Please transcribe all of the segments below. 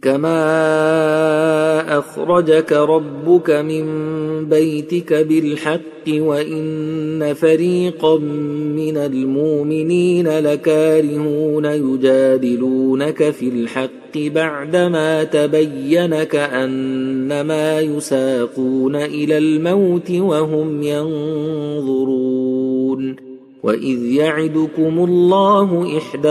كما أخرجك ربك من بيتك بالحق وإن فريقا من المؤمنين لكارهون يجادلونك في الحق بعدما تبين كأنما يساقون إلى الموت وهم ينظرون وإذ يعدكم الله إحدى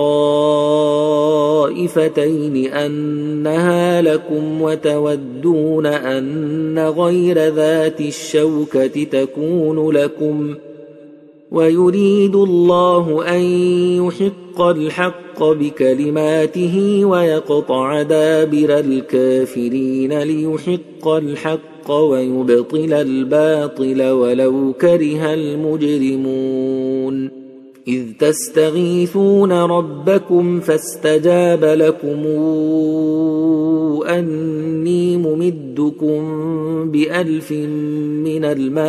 الطائفتين أنها لكم وتودون أن غير ذات الشوكة تكون لكم ويريد الله أن يحق الحق بكلماته ويقطع دابر الكافرين ليحق الحق ويبطل الباطل ولو كره المجرمون إذ تستغيثون ربكم فاستجاب لكم أني ممدكم ب1000 من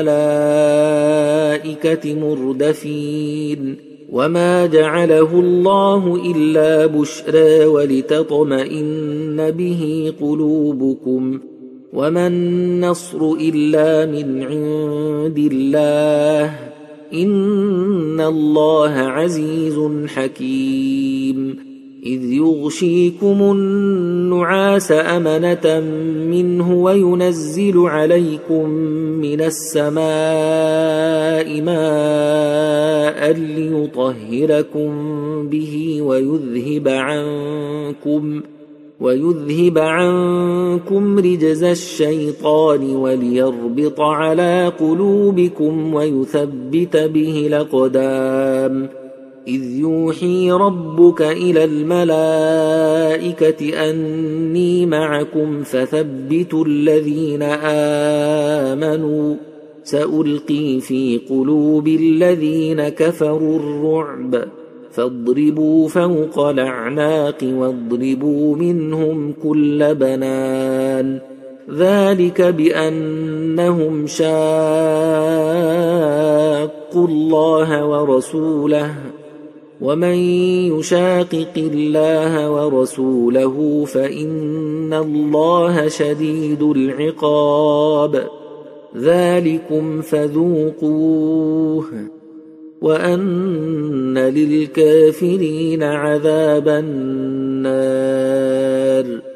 الملائكة مردفين وما جعله الله إلا بشرى ولتطمئن به قلوبكم وما النصر إلا من عند الله إن الله عزيز حكيم إذ يغشيكم النعاس أمنة منه وينزل عليكم من السماء ماء ليطهركم به ويذهب عنكم رجز الشيطان وليربط على قلوبكم ويثبت به الأقدام إذ يوحي ربك إلى الملائكة أني معكم فثبتوا الذين آمنوا سألقي في قلوب الذين كفروا الرعب فاضربوا فوق الأعناق واضربوا منهم كل بنان ذلك بأنهم شاقوا الله ورسوله ومن يشاقق الله ورسوله فإن الله شديد العقاب ذلكم فذوقوه وأن للكافرين عذاب النار